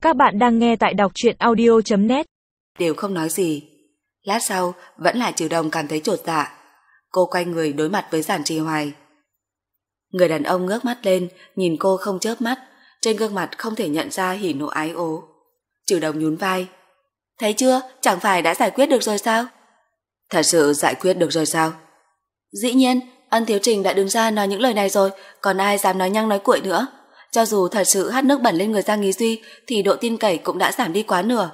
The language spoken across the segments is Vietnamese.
Các bạn đang nghe tại đọc truyện audio.net. Đều không nói gì. Lát sau vẫn là Trừ Đồng cảm thấy chột dạ. Cô quay người đối mặt với Giản Trì Hoài. Người đàn ông ngước mắt lên, nhìn cô không chớp mắt, trên gương mặt không thể nhận ra hỉ nộ ái ố. Trừ Đồng nhún vai. Thấy chưa, chẳng phải đã giải quyết được rồi sao? Thật sự giải quyết được rồi sao? Dĩ nhiên, Ân Thiếu Trình đã đứng ra nói những lời này rồi, còn ai dám nói nhăng nói cuội nữa. Cho dù thật sự hắt nước bẩn lên người Giang Ý Duy thì độ tin cậy cũng đã giảm đi quá nửa.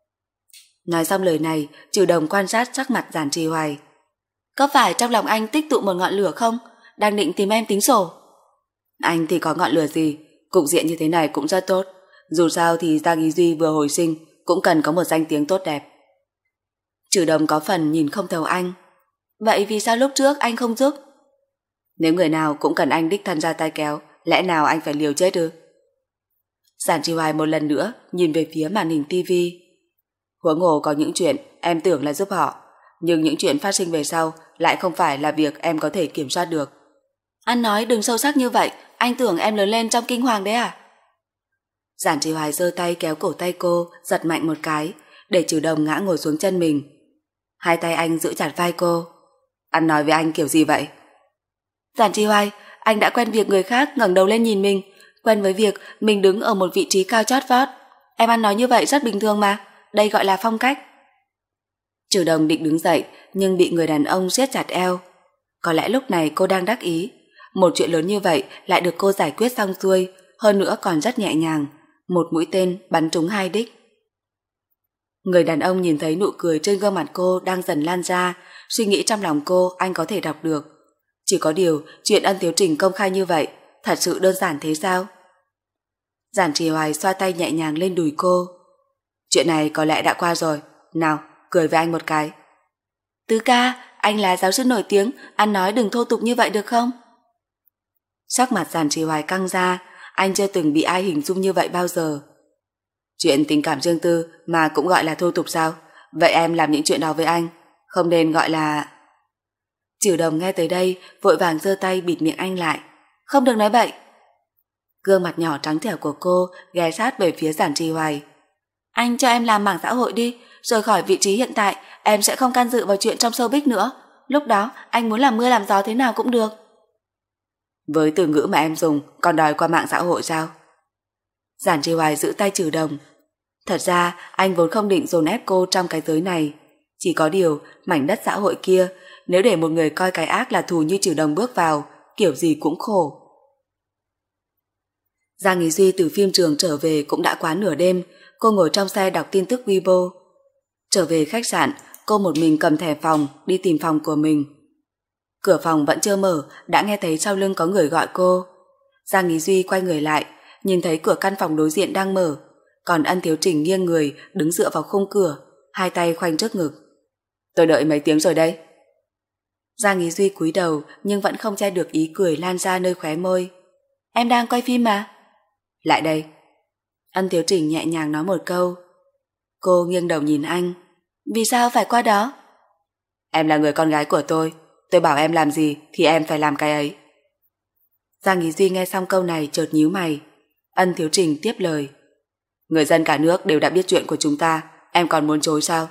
Nói xong lời này, Trừ Đồng quan sát sắc mặt Giản Trì Hoài. Có phải trong lòng anh tích tụ một ngọn lửa không? Đang định tìm em tính sổ. Anh thì có ngọn lửa gì? Cục diện như thế này cũng rất tốt. Dù sao thì Giang Ý Duy vừa hồi sinh cũng cần có một danh tiếng tốt đẹp. Trừ Đồng có phần nhìn không thấu anh. Vậy vì sao lúc trước anh không giúp? Nếu người nào cũng cần anh đích thân ra tay kéo, lẽ nào anh phải liều chết ư? Giản Trì Hoài một lần nữa nhìn về phía màn hình tivi. Huống hồ có những chuyện em tưởng là giúp họ, nhưng những chuyện phát sinh về sau lại không phải là việc em có thể kiểm soát được. Anh nói đừng sâu sắc như vậy, anh tưởng em lớn lên trong kinh hoàng đấy à? Giản Trì Hoài giơ tay kéo cổ tay cô, giật mạnh một cái, để Trừ Đồng ngã ngồi xuống chân mình. Hai tay anh giữ chặt vai cô. Anh nói với anh kiểu gì vậy? Giản Trì Hoài, anh đã quen việc người khác ngẩng đầu lên nhìn mình, quen với việc mình đứng ở một vị trí cao chót vót. Em ăn nói như vậy rất bình thường mà, đây gọi là phong cách. Trừ Đồng định đứng dậy nhưng bị người đàn ông siết chặt eo. Có lẽ lúc này cô đang đắc ý, một chuyện lớn như vậy lại được cô giải quyết xong xuôi, hơn nữa còn rất nhẹ nhàng, một mũi tên bắn trúng hai đích. Người đàn ông nhìn thấy nụ cười trên gương mặt cô đang dần lan ra, suy nghĩ trong lòng cô anh có thể đọc được. Chỉ có điều chuyện Ân Thiếu Trình công khai như vậy thật sự đơn giản thế sao? Giản Trì Hoài xoa tay nhẹ nhàng lên đùi cô. Chuyện này có lẽ đã qua rồi, nào cười với anh một cái. Tứ ca, anh là giáo sư nổi tiếng, ăn nói đừng thô tục như vậy được không? Sắc mặt Giản Trì Hoài căng ra, anh chưa từng bị ai hình dung như vậy bao giờ. Chuyện tình cảm riêng tư mà cũng gọi là thô tục sao? Vậy em làm những chuyện đó với anh không nên gọi là... Trừ Đồng nghe tới đây vội vàng giơ tay bịt miệng anh lại. Không được nói bậy. Gương mặt nhỏ trắng trẻo của cô ghé sát về phía Giản Trì Hoài. Anh cho em làm mảng xã hội đi, rời khỏi vị trí hiện tại em sẽ không can dự vào chuyện trong showbiz nữa. Lúc đó anh muốn làm mưa làm gió thế nào cũng được. Với từ ngữ mà em dùng còn đòi qua mạng xã hội sao? Giản Trì Hoài giữ tay Trừ Đồng. Thật ra anh vốn không định dồn ép cô trong cái giới này. Chỉ có điều mảnh đất xã hội kia, nếu để một người coi cái ác là thù như Trừ Đồng bước vào, kiểu gì cũng khổ. Giang Ý Duy từ phim trường trở về cũng đã quá nửa đêm. Cô ngồi trong xe đọc tin tức Weibo. Trở về khách sạn, cô một mình cầm thẻ phòng đi tìm phòng của mình. Cửa phòng vẫn chưa mở, đã nghe thấy sau lưng có người gọi cô. Giang Ý Duy quay người lại, nhìn thấy cửa căn phòng đối diện đang mở, còn Ân Thiếu Trình nghiêng người đứng dựa vào khung cửa, hai tay khoanh trước ngực. Tôi đợi mấy tiếng rồi đây. Giang Ý Duy cúi đầu nhưng vẫn không che được ý cười lan ra nơi khóe môi. Em đang quay phim mà. Lại đây. Ân Thiếu Trình nhẹ nhàng nói một câu. Cô nghiêng đầu nhìn anh. Vì sao phải qua đó? Em là người con gái của tôi bảo em làm gì thì em phải làm cái ấy. Giang Ý Duy nghe xong câu này chợt nhíu mày. Ân Thiếu Trình tiếp lời. Người dân cả nước đều đã biết chuyện của chúng ta, em còn muốn chối sao?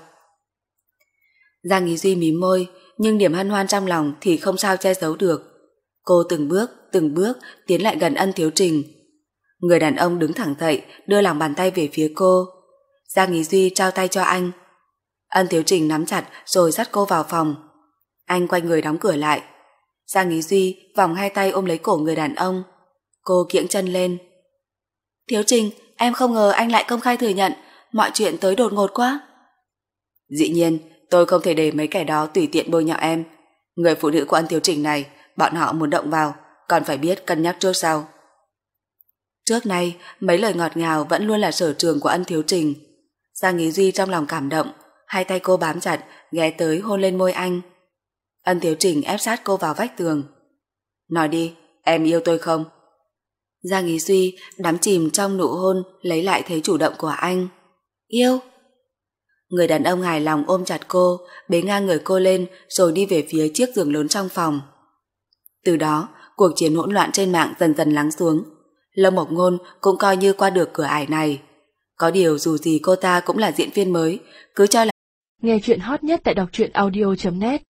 Giang Ý Duy mím môi, nhưng niềm hân hoan trong lòng thì không sao che giấu được. Cô từng bước tiến lại gần Ân Thiếu Trình. Người đàn ông đứng thẳng dậy, đưa lòng bàn tay về phía cô. Giang Ý Duy trao tay cho anh. Ân Thiếu Trình nắm chặt rồi dắt cô vào phòng. Anh quay người đóng cửa lại. Giang Ý Duy vòng hai tay ôm lấy cổ người đàn ông. Cô kiễng chân lên. Thiếu Trình, em không ngờ anh lại công khai thừa nhận, mọi chuyện tới đột ngột quá. Dĩ nhiên, tôi không thể để mấy kẻ đó tùy tiện bôi nhọ em. Người phụ nữ của Ân Thiếu Trình này, bọn họ muốn động vào, còn phải biết cân nhắc trước sau. Trước nay, mấy lời ngọt ngào vẫn luôn là sở trường của Ân Thiếu Trình. Giang Ý Duy trong lòng cảm động, hai tay cô bám chặt, ghé tới hôn lên môi anh. Ân Thiếu Trình ép sát cô vào vách tường. Nói đi, em yêu tôi không? Giang Ý Duy đắm chìm trong nụ hôn lấy lại thế chủ động của anh. Yêu. Người đàn ông hài lòng ôm chặt cô, bế ngang người cô lên rồi đi về phía chiếc giường lớn trong phòng. Từ đó, cuộc chiến hỗn loạn trên mạng dần dần lắng xuống. Lâm Mộc Ngôn cũng coi như qua được cửa ải này. Có điều dù gì cô ta cũng là diễn viên mới, cứ cho là... Nghe chuyện hot nhất tại đọc truyện audio.net